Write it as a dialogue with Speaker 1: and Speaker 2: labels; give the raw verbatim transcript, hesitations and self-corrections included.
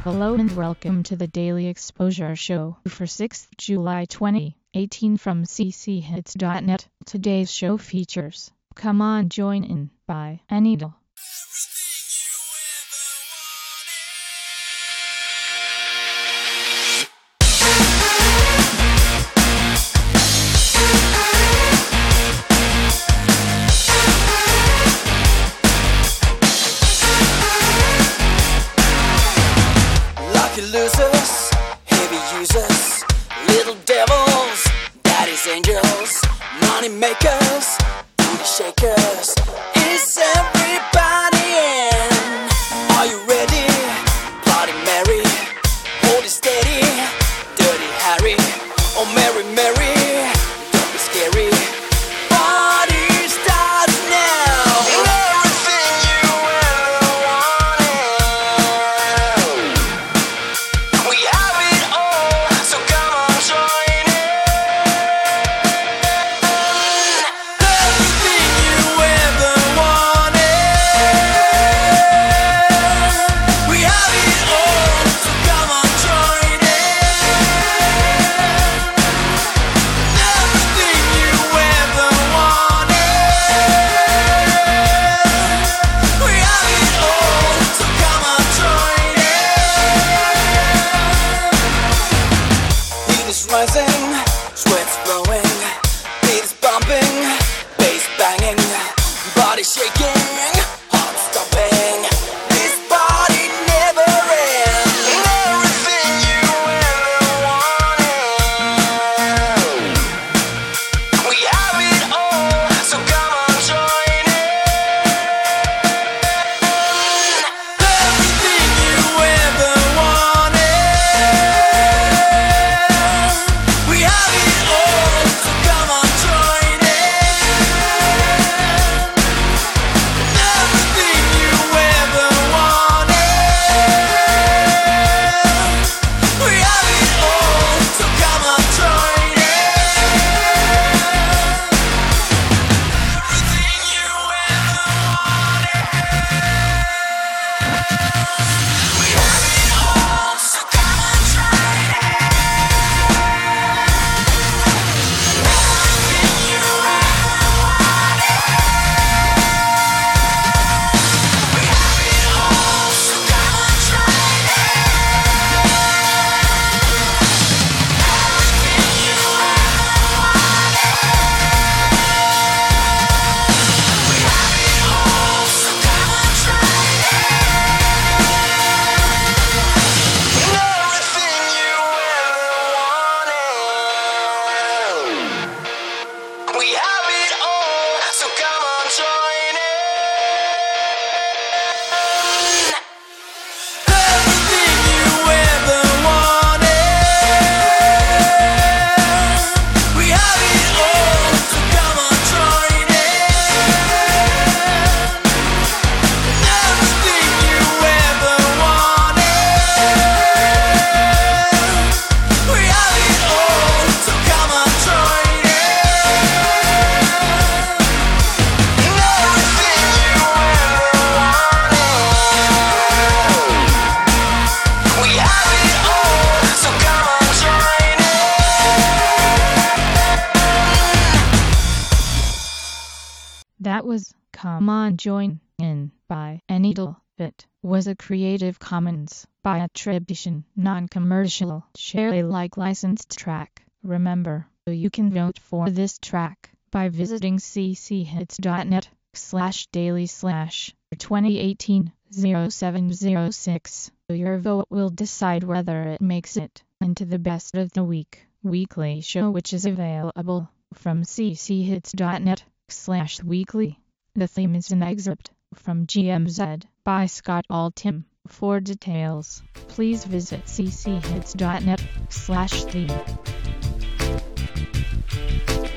Speaker 1: Hello and welcome to the Daily Exposure Show for sixth of July twenty eighteen from c c hits dot net. Today's show features Come On Join In by Anidal.
Speaker 2: Losers, heavy users, little devils, daddy's angels, money makers, booty shakers. Is everybody in? Are you ready? Bloody Mary, hold it steady. Dirty Harry, oh Mary Mary, don't be scary. Party starts now. Everything you ever wanted. We have it all, so come on, join in. Everything you ever wanted. We have it all, so come on, join in. Everything you ever wanted. We have it all, so come on, join in. Heat is rising, sweat's flowing, beat is bumping, bass banging, body shaking, heart stopping. This party never ends. Everything you ever wanted. We have it all, so come on, join in. Everything you ever wanted. We have it all, so come on, join in. Everything you ever wanted. We have it all, so come on, join in. Everything you ever wanted. We have it all, so come on, join in. Everything you ever wanted. We have it all, so come on, join in. Everything you ever wanted. We have it all, so come on, join in. Everything you ever wanted. We have it all, so come on, join in. Everything you ever wanted. We have it all, so come on, join in. Everything you ever wanted. We have it all, so come on, join in. Everything you ever wanted. We have it all, so come on, join in.
Speaker 1: That was Come On Join In by Anidal. It was a Creative Commons by attribution, non-commercial, share Alike licensed track. Remember, you can vote for this track by visiting c c hits dot net slash daily slash twenty eighteen oh seven oh six. Your vote will decide whether it makes it into the best of the week weekly show, which is available from c c hits dot net slash weekly. The theme is an excerpt from G M Z by Scott Altham. For details, please visit c c hits dot net slash theme.